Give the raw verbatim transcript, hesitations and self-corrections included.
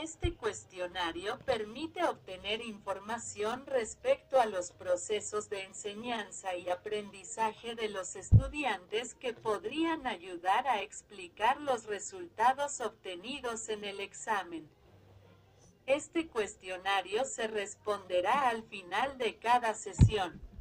Este cuestionario permite obtener información respecto a los procesos de enseñanza y aprendizaje de los estudiantes que podrían ayudar a explicar los resultados obtenidos en el examen. Este cuestionario se responderá al final de cada sesión.